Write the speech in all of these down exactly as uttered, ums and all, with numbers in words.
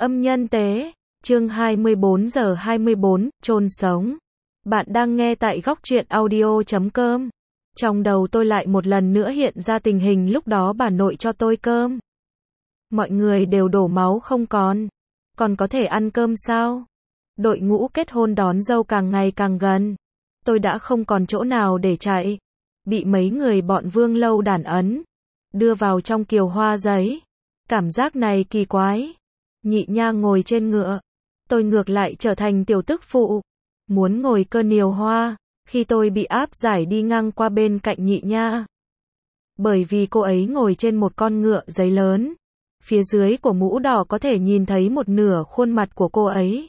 Âm nhân tế, chương hai mươi bốn giờ hai mươi bốn, chôn sống. Bạn đang nghe tại góc truyện audio chấm com. Trong đầu tôi lại một lần nữa hiện ra tình hình lúc đó bà nội cho tôi cơm. Mọi người đều đổ máu không còn. Còn có thể ăn cơm sao? Đội ngũ kết hôn đón dâu càng ngày càng gần. Tôi đã không còn chỗ nào để chạy. Bị mấy người bọn Vương Lâu đàn ấn. Đưa vào trong kiều hoa giấy. Cảm giác này kỳ quái. Nhị nha ngồi trên ngựa. Tôi ngược lại trở thành tiểu tức phụ. Muốn ngồi cơ niều hoa. Khi tôi bị áp giải đi ngang qua bên cạnh nhị nha. Bởi vì cô ấy ngồi trên một con ngựa giấy lớn. Phía dưới của mũ đỏ có thể nhìn thấy một nửa khuôn mặt của cô ấy.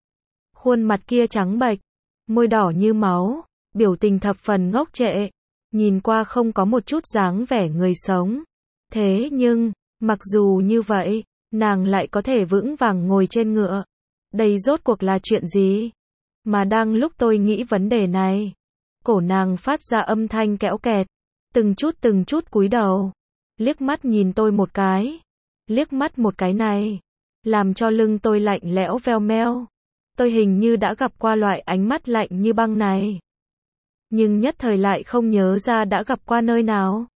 Khuôn mặt kia trắng bệch. Môi đỏ như máu. Biểu tình thập phần ngốc trệ. Nhìn qua không có một chút dáng vẻ người sống. Thế nhưng, mặc dù như vậy, nàng lại có thể vững vàng ngồi trên ngựa. Đây rốt cuộc là chuyện gì? Mà đang lúc tôi nghĩ vấn đề này, cổ nàng phát ra âm thanh kẽo kẹt, từng chút từng chút cúi đầu, liếc mắt nhìn tôi một cái, liếc mắt một cái này, làm cho lưng tôi lạnh lẽo veo meo. Tôi hình như đã gặp qua loại ánh mắt lạnh như băng này, nhưng nhất thời lại không nhớ ra đã gặp qua nơi nào.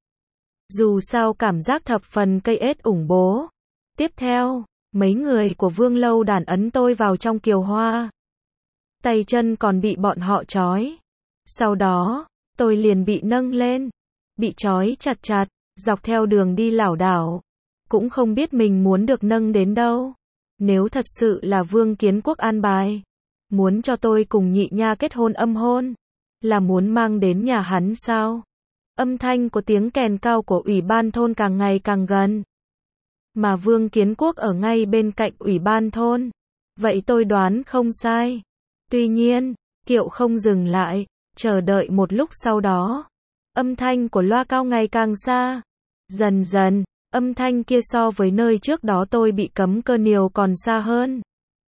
Dù sao cảm giác thập phần cây ết ủng bố. Tiếp theo, mấy người của Vương Lâu đàn ấn tôi vào trong kiều hoa. Tay chân còn bị bọn họ trói. Sau đó, tôi liền bị nâng lên. Bị trói chặt chặt, dọc theo đường đi lảo đảo. Cũng không biết mình muốn được nâng đến đâu. Nếu thật sự là Vương Kiến Quốc an bài. Muốn cho tôi cùng nhị nha kết hôn âm hôn. Là muốn mang đến nhà hắn sao? Âm thanh của tiếng kèn cao của ủy ban thôn càng ngày càng gần. Mà Vương Kiến Quốc ở ngay bên cạnh ủy ban thôn. Vậy tôi đoán không sai. Tuy nhiên, kiệu không dừng lại, chờ đợi một lúc sau đó. Âm thanh của loa cao ngày càng xa. Dần dần, âm thanh kia so với nơi trước đó tôi bị cấm cơ niều còn xa hơn.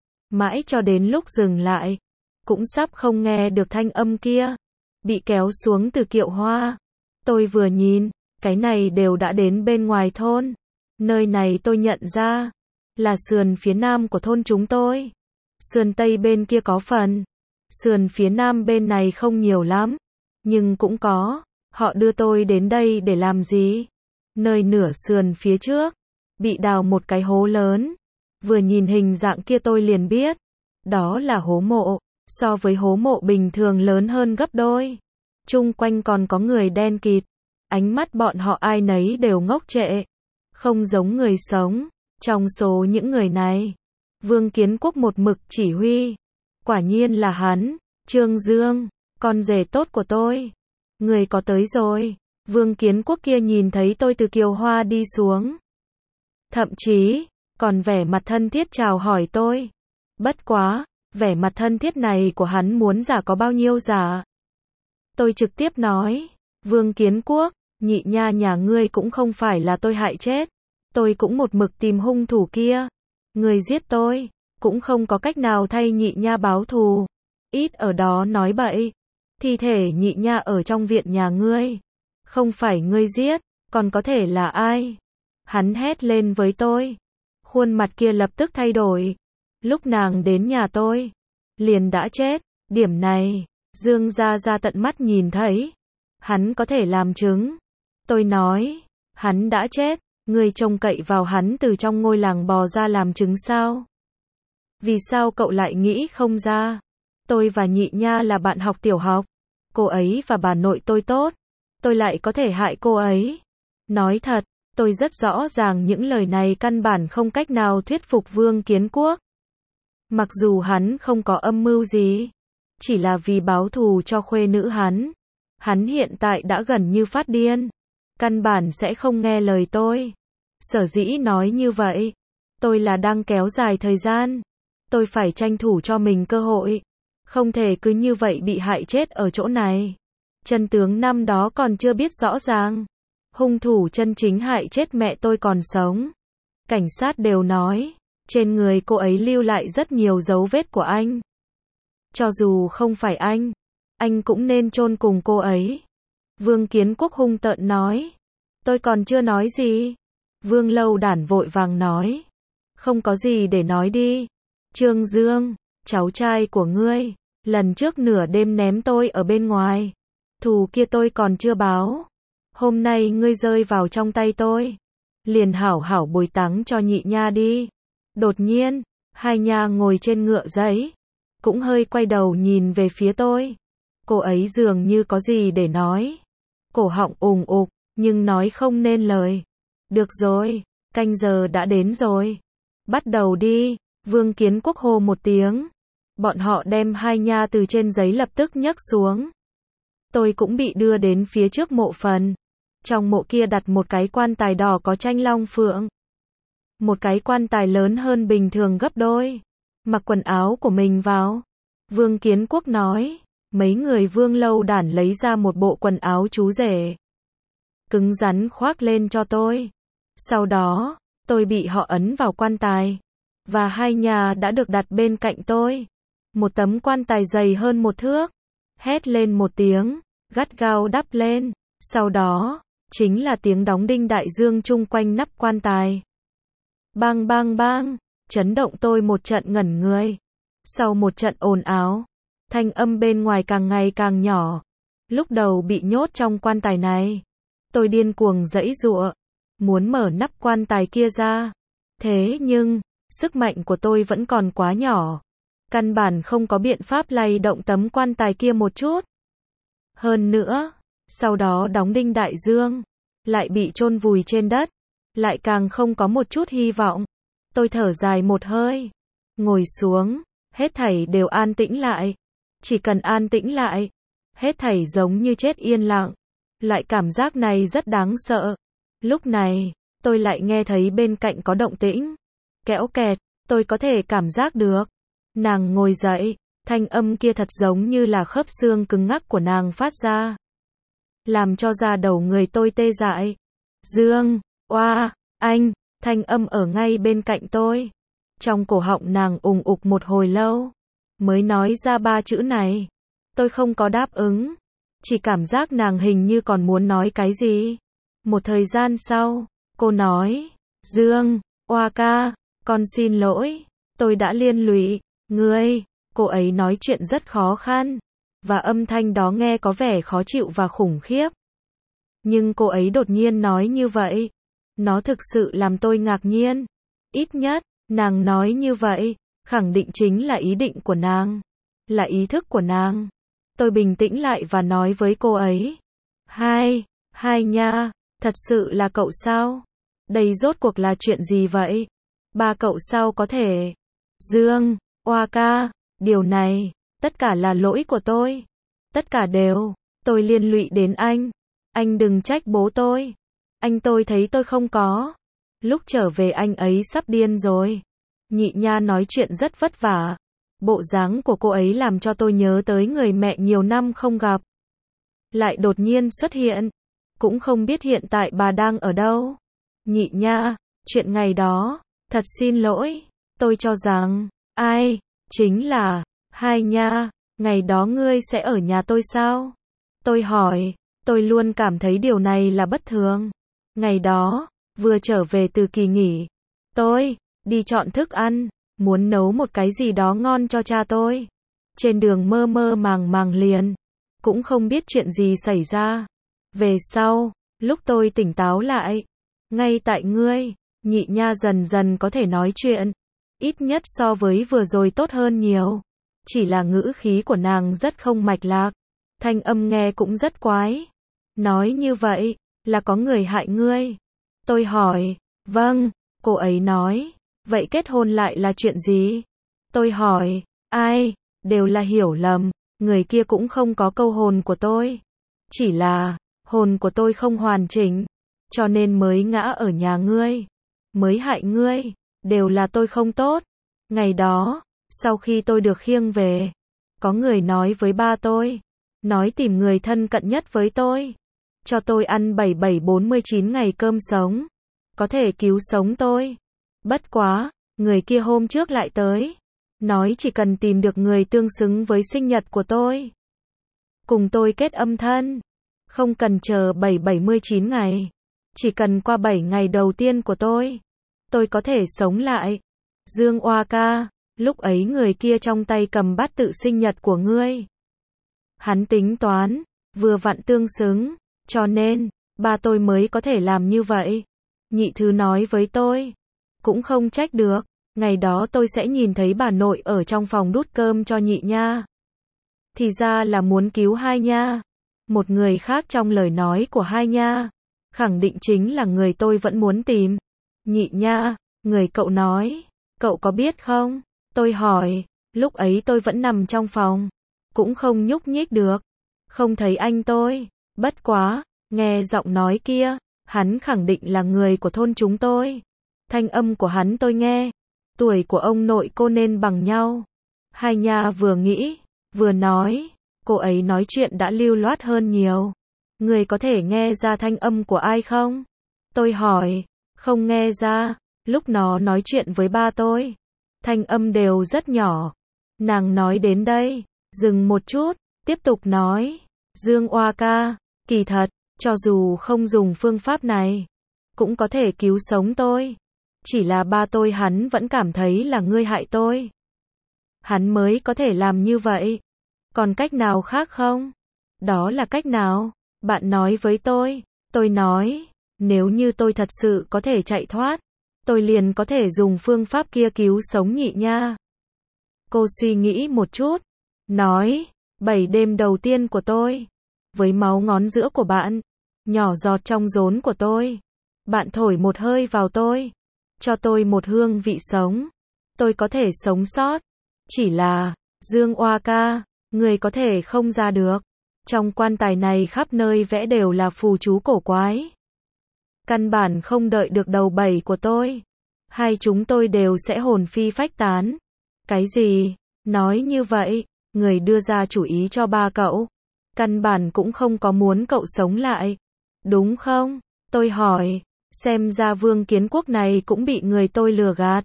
Mãi cho đến lúc dừng lại, cũng sắp không nghe được thanh âm kia. Bị kéo xuống từ kiệu hoa. Tôi vừa nhìn, cái này đều đã đến bên ngoài thôn. Nơi này tôi nhận ra, là sườn phía nam của thôn chúng tôi. Sườn tây bên kia có phần. Sườn phía nam bên này không nhiều lắm. Nhưng cũng có. Họ đưa tôi đến đây để làm gì? Nơi nửa sườn phía trước, bị đào một cái hố lớn. Vừa nhìn hình dạng kia tôi liền biết. Đó là hố mộ. So với hố mộ bình thường lớn hơn gấp đôi. Chung quanh còn có người đen kịt. Ánh mắt bọn họ ai nấy đều ngốc trệ. Không giống người sống. Trong số những người này, Vương Kiến Quốc một mực chỉ huy. Quả nhiên là hắn, Trương Dương, con rể tốt của tôi. Người có tới rồi. Vương Kiến Quốc kia nhìn thấy tôi từ kiều hoa đi xuống. Thậm chí, còn vẻ mặt thân thiết chào hỏi tôi. Bất quá, vẻ mặt thân thiết này của hắn muốn giả có bao nhiêu giả. Tôi trực tiếp nói, Vương Kiến Quốc, nhị nha nhà ngươi cũng không phải là tôi hại chết. Tôi cũng một mực tìm hung thủ kia. Người giết tôi, cũng không có cách nào thay nhị nha báo thù. Ít ở đó nói bậy. Thi thể nhị nha ở trong viện nhà ngươi. Không phải ngươi giết, còn có thể là ai? Hắn hét lên với tôi. Khuôn mặt kia lập tức thay đổi. Lúc nàng đến nhà tôi, liền đã chết. Điểm này, Dương Gia Gia tận mắt nhìn thấy. Hắn có thể làm chứng. Tôi nói, hắn đã chết. Người trông cậy vào hắn từ trong ngôi làng bò ra làm chứng sao? Vì sao cậu lại nghĩ không ra? Tôi và nhị nha là bạn học tiểu học. Cô ấy và bà nội tôi tốt. Tôi lại có thể hại cô ấy. Nói thật, tôi rất rõ ràng những lời này căn bản không cách nào thuyết phục Vương Kiến Quốc. Mặc dù hắn không có âm mưu gì. Chỉ là vì báo thù cho khuê nữ hắn. Hắn hiện tại đã gần như phát điên. Căn bản sẽ không nghe lời tôi. Sở dĩ nói như vậy, tôi là đang kéo dài thời gian. Tôi phải tranh thủ cho mình cơ hội. Không thể cứ như vậy bị hại chết ở chỗ này. Chân tướng năm đó còn chưa biết rõ ràng. Hung thủ chân chính hại chết mẹ tôi còn sống. Cảnh sát đều nói, trên người cô ấy lưu lại rất nhiều dấu vết của anh. Cho dù không phải anh, anh cũng nên chôn cùng cô ấy. Vương Kiến Quốc hung tợn nói. Tôi còn chưa nói gì. Vương Lâu đản vội vàng nói. Không có gì để nói đi. Trương Dương, cháu trai của ngươi, lần trước nửa đêm ném tôi ở bên ngoài. Thù kia tôi còn chưa báo. Hôm nay ngươi rơi vào trong tay tôi. Liền hảo hảo bồi táng cho nhị nha đi. Đột nhiên, hai nha ngồi trên ngựa giấy. Cũng hơi quay đầu nhìn về phía tôi. Cô ấy dường như có gì để nói. Cổ họng ùng ục, nhưng nói không nên lời. Được rồi, canh giờ đã đến rồi. Bắt đầu đi, Vương Kiến Quốc hô một tiếng. Bọn họ đem hai nha từ trên giấy lập tức nhấc xuống. Tôi cũng bị đưa đến phía trước mộ phần. Trong mộ kia đặt một cái quan tài đỏ có tranh long phượng. Một cái quan tài lớn hơn bình thường gấp đôi. Mặc quần áo của mình vào. Vương Kiến Quốc nói. Mấy người Vương Lâu Đản lấy ra một bộ quần áo chú rể. Cứng rắn khoác lên cho tôi. Sau đó, tôi bị họ ấn vào quan tài. Và hai nhà đã được đặt bên cạnh tôi. Một tấm quan tài dày hơn một thước. Hét lên một tiếng, gắt gao đắp lên. Sau đó, chính là tiếng đóng đinh đại dương chung quanh nắp quan tài. Bang bang bang, chấn động tôi một trận ngẩn người. Sau một trận ồn ào, thanh âm bên ngoài càng ngày càng nhỏ. Lúc đầu bị nhốt trong quan tài này, tôi điên cuồng giãy giụa, muốn mở nắp quan tài kia ra. Thế nhưng, sức mạnh của tôi vẫn còn quá nhỏ. Căn bản không có biện pháp lay động tấm quan tài kia một chút. Hơn nữa, sau đó đóng đinh đại dương, lại bị chôn vùi trên đất, lại càng không có một chút hy vọng. Tôi thở dài một hơi, ngồi xuống, hết thảy đều an tĩnh lại. Chỉ cần an tĩnh lại, hết thảy giống như chết yên lặng. Loại cảm giác này rất đáng sợ. Lúc này, tôi lại nghe thấy bên cạnh có động tĩnh. Kéo kẹt, tôi có thể cảm giác được. Nàng ngồi dậy, thanh âm kia thật giống như là khớp xương cứng ngắc của nàng phát ra. Làm cho da đầu người tôi tê dại. Dương, oa, anh, thanh âm ở ngay bên cạnh tôi. Trong cổ họng nàng ùng ục một hồi lâu, mới nói ra ba chữ này. Tôi không có đáp ứng, chỉ cảm giác nàng hình như còn muốn nói cái gì. Một thời gian sau, cô nói, Dương, oa ca, con xin lỗi, tôi đã liên lụy ngươi. Cô ấy nói chuyện rất khó khăn, và âm thanh đó nghe có vẻ khó chịu và khủng khiếp. Nhưng cô ấy đột nhiên nói như vậy, nó thực sự làm tôi ngạc nhiên. Ít nhất, nàng nói như vậy, khẳng định chính là ý định của nàng, là ý thức của nàng. Tôi bình tĩnh lại và nói với cô ấy. Hai, hai nha, thật sự là cậu sao? Đây rốt cuộc là chuyện gì vậy? Ba cậu sao có thể? Dương, oa ca, điều này, tất cả là lỗi của tôi. Tất cả đều, tôi liên lụy đến anh. Anh đừng trách bố tôi. Anh tôi thấy tôi không có. Lúc trở về anh ấy sắp điên rồi. Nhị nha nói chuyện rất vất vả. Bộ dáng của cô ấy làm cho tôi nhớ tới người mẹ nhiều năm không gặp. Lại đột nhiên xuất hiện. Cũng không biết hiện tại bà đang ở đâu. Nhị nha, chuyện ngày đó, thật xin lỗi. Tôi cho rằng, ai, chính là, hai nha, ngày đó ngươi sẽ ở nhà tôi sao? Tôi hỏi, tôi luôn cảm thấy điều này là bất thường. Ngày đó, vừa trở về từ kỳ nghỉ, tôi đi chọn thức ăn, muốn nấu một cái gì đó ngon cho cha tôi. Trên đường mơ mơ màng màng liền, cũng không biết chuyện gì xảy ra. Về sau, lúc tôi tỉnh táo lại, ngay tại ngươi, nhị nha dần dần có thể nói chuyện, ít nhất so với vừa rồi tốt hơn nhiều. Chỉ là ngữ khí của nàng rất không mạch lạc, thanh âm nghe cũng rất quái. Nói như vậy, là có người hại ngươi. Tôi hỏi, vâng, cô ấy nói, vậy kết hôn lại là chuyện gì? Tôi hỏi, ai, đều là hiểu lầm, người kia cũng không có câu hồn của tôi. Chỉ là, hồn của tôi không hoàn chỉnh, cho nên mới ngã ở nhà ngươi, mới hại ngươi, đều là tôi không tốt. Ngày đó, sau khi tôi được khiêng về, có người nói với ba tôi, nói tìm người thân cận nhất với tôi, cho tôi ăn bảy bảy bốn mươi chín ngày cơm sống, có thể cứu sống tôi. Bất quá, người kia hôm trước lại tới, nói chỉ cần tìm được người tương xứng với sinh nhật của tôi, cùng tôi kết âm thân, không cần chờ bảy bảy mươi chín ngày, chỉ cần qua bảy ngày đầu tiên của tôi, tôi có thể sống lại. Dương Oa ca, lúc ấy người kia trong tay cầm bát tự sinh nhật của ngươi. Hắn tính toán, vừa vặn tương xứng, cho nên, ba tôi mới có thể làm như vậy. Nhị thứ nói với tôi, cũng không trách được, ngày đó tôi sẽ nhìn thấy bà nội ở trong phòng đút cơm cho nhị nha. Thì ra là muốn cứu hai nha. Một người khác trong lời nói của hai nha, khẳng định chính là người tôi vẫn muốn tìm. Nhị nha, người cậu nói, cậu có biết không? Tôi hỏi, lúc ấy tôi vẫn nằm trong phòng, cũng không nhúc nhích được, không thấy anh tôi, bất quá, nghe giọng nói kia, hắn khẳng định là người của thôn chúng tôi. Thanh âm của hắn tôi nghe, tuổi của ông nội cô nên bằng nhau. Hai nha vừa nghĩ, vừa nói, cô ấy nói chuyện đã lưu loát hơn nhiều. Người có thể nghe ra thanh âm của ai không? Tôi hỏi, không nghe ra, lúc nó nói chuyện với ba tôi, thanh âm đều rất nhỏ. Nàng nói đến đây, dừng một chút, tiếp tục nói, Dương Oa ca, kỳ thật, cho dù không dùng phương pháp này, cũng có thể cứu sống tôi. Chỉ là ba tôi hắn vẫn cảm thấy là ngươi hại tôi. Hắn mới có thể làm như vậy. Còn cách nào khác không? Đó là cách nào? Bạn nói với tôi. Tôi nói, nếu như tôi thật sự có thể chạy thoát, tôi liền có thể dùng phương pháp kia cứu sống nhị nha. Cô suy nghĩ một chút, nói, bảy đêm đầu tiên của tôi, với máu ngón giữa của bạn, nhỏ giọt trong rốn của tôi, bạn thổi một hơi vào tôi, cho tôi một hương vị sống, tôi có thể sống sót. Chỉ là, Dương Oa ca, người có thể không ra được. Trong quan tài này khắp nơi vẽ đều là phù chú cổ quái. Căn bản không đợi được đầu bảy của tôi. Hai chúng tôi đều sẽ hồn phi phách tán. Cái gì? Nói như vậy, người đưa ra chủ ý cho ba cậu. Căn bản cũng không có muốn cậu sống lại. Đúng không? Tôi hỏi, xem ra Vương Kiến Quốc này cũng bị người tôi lừa gạt.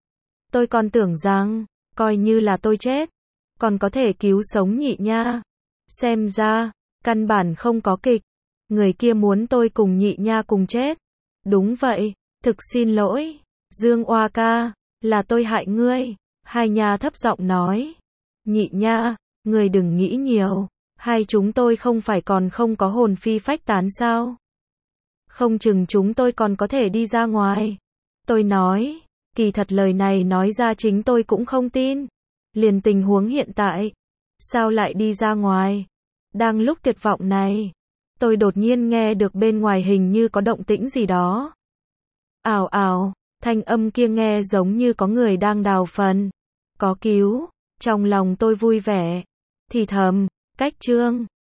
Tôi còn tưởng rằng, coi như là tôi chết, còn có thể cứu sống nhị nha. Xem ra, căn bản không có kịch. Người kia muốn tôi cùng nhị nha cùng chết. Đúng vậy, thực xin lỗi. Dương Oa ca, là tôi hại ngươi. Hai nha thấp giọng nói. Nhị nha, ngươi đừng nghĩ nhiều. Hai chúng tôi không phải còn không có hồn phi phách tán sao? Không chừng chúng tôi còn có thể đi ra ngoài. Tôi nói, kỳ thật lời này nói ra chính tôi cũng không tin. Liền tình huống hiện tại, sao lại đi ra ngoài? Đang lúc tuyệt vọng này, tôi đột nhiên nghe được bên ngoài hình như có động tĩnh gì đó. Ào ào, thanh âm kia nghe giống như có người đang đào phần. Có cứu, trong lòng tôi vui vẻ, thì thầm, cách Trương.